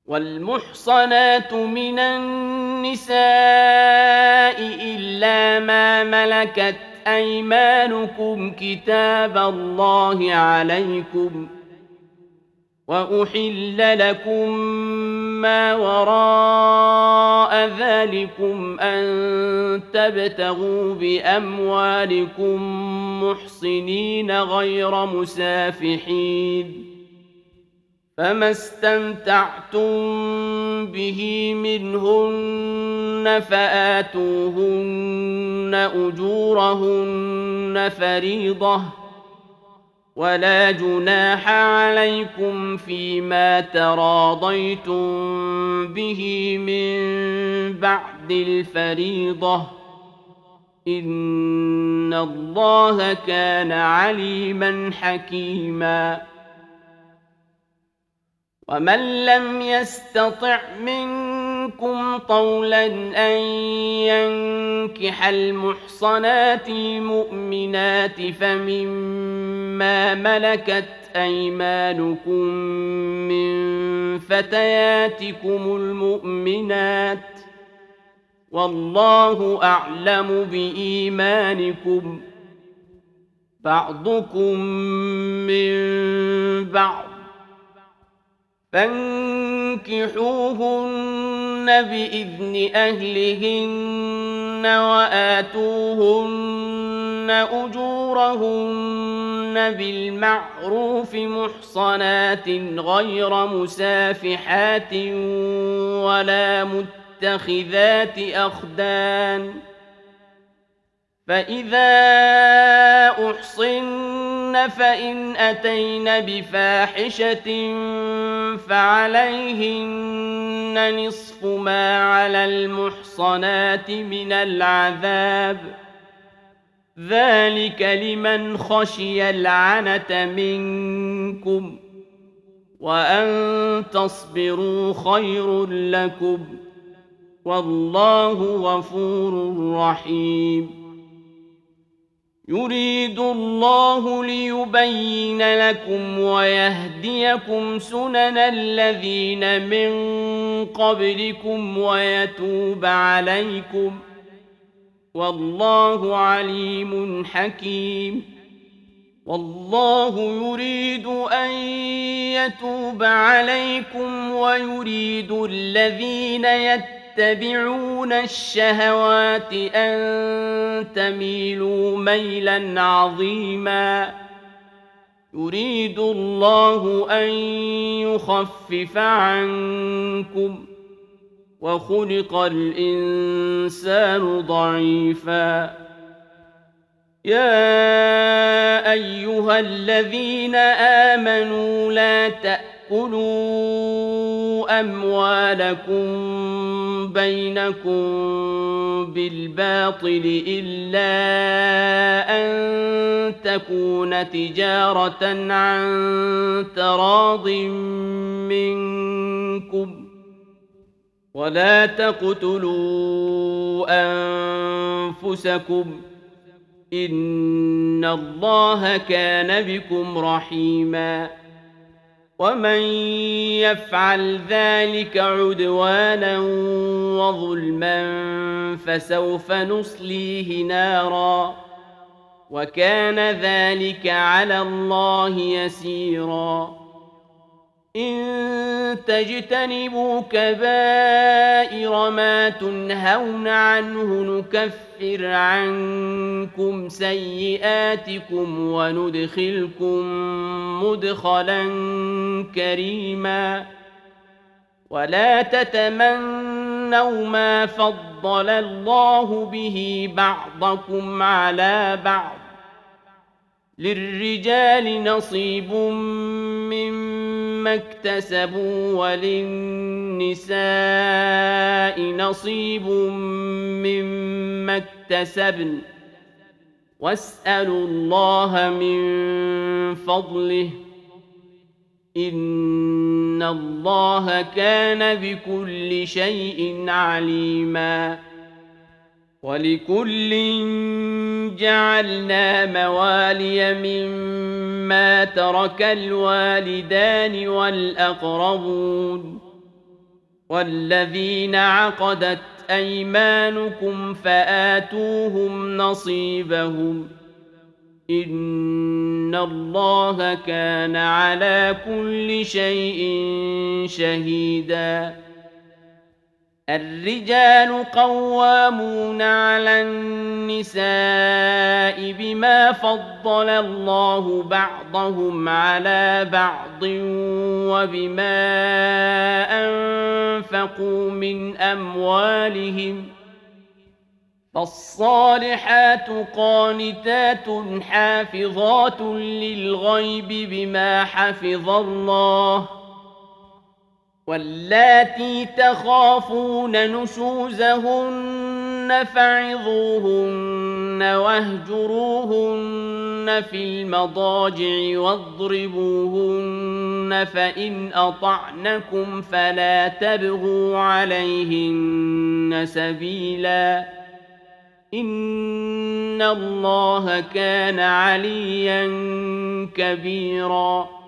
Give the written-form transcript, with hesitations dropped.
والمحصنات من النساء إلا ما ملكت أيمانكم كتاب الله عليكم وأحل لكم ما وراء ذلكم أن تبتغوا بأموالكم محصنين غير مسافحين فما استمتعتم به منهن فآتوهن أجورهن فريضة ولا جناح عليكم فيما تراضيتم به من بعد الفريضة إن الله كان عليما حكيما ومن لم يستطع منكم طولا أن ينكح المحصنات المؤمنات فمما ملكت أيمانكم من فتياتكم المؤمنات والله أعلم بإيمانكم بعضكم من بعض فانكحوهن بإذن أهلهن وآتوهن أجورهن بالمعروف محصنات غير مسافحات ولا متخذات أخدان فإذا أحصن فإن أتين بفاحشة فعليهن نصف ما على المحصنات من العذاب ذلك لمن خشي العنة منكم وأن تصبروا خير لكم والله غفور رحيم يريد الله ليبين لكم ويهديكم سنن الذين من قبلكم ويتوب عليكم والله عليم حكيم والله يريد أن يتوب عليكم ويريد الذين يتبعون الشهوات أن تميلوا ميلا عظيما يريد الله أن يخفف عنكم وخلق الإنسان ضعيفا يا أيها الذين آمنوا لا تأكلوا أموالكم بينكم بالباطل إلا أن تكون تجارة عن تراض منكم ولا تقتلوا أنفسكم إن الله كان بكم رحيما ومن يفعل ذلك عدوانا وظلما فسوف نصليه نارا وكان ذلك على الله يسيرا إن تجتنبوا كبائر ما تنهون عنه نكفر عنكم سيئاتكم وندخلكم مدخلا كريما ولا تتمنوا ما فضل الله به بعضكم على بعض للرجال نصيب مما اكتسبوا وللنساء نصيب مما اكتسبن واسألوا الله من فضله إن الله كان بكل شيء عليما ولكل جعلنا موالي مما ترك الوالدان والأقربون والذين عقدت أيمانكم فآتوهم نصيبهم إن الله كان على كل شيء شهيدا الرجال قوامون على النساء بما فضل الله بعضهم على بعض وبما أنفقوا من أموالهم فالصالحات قانتات حافظات للغيب بما حفظ الله واللاتي تخافون نشوزهن فعظوهن واهجروهن في المضاجع واضربوهن فإن أطعنكم فلا تبغوا عليهن سبيلا إن الله كان عليا كبيرا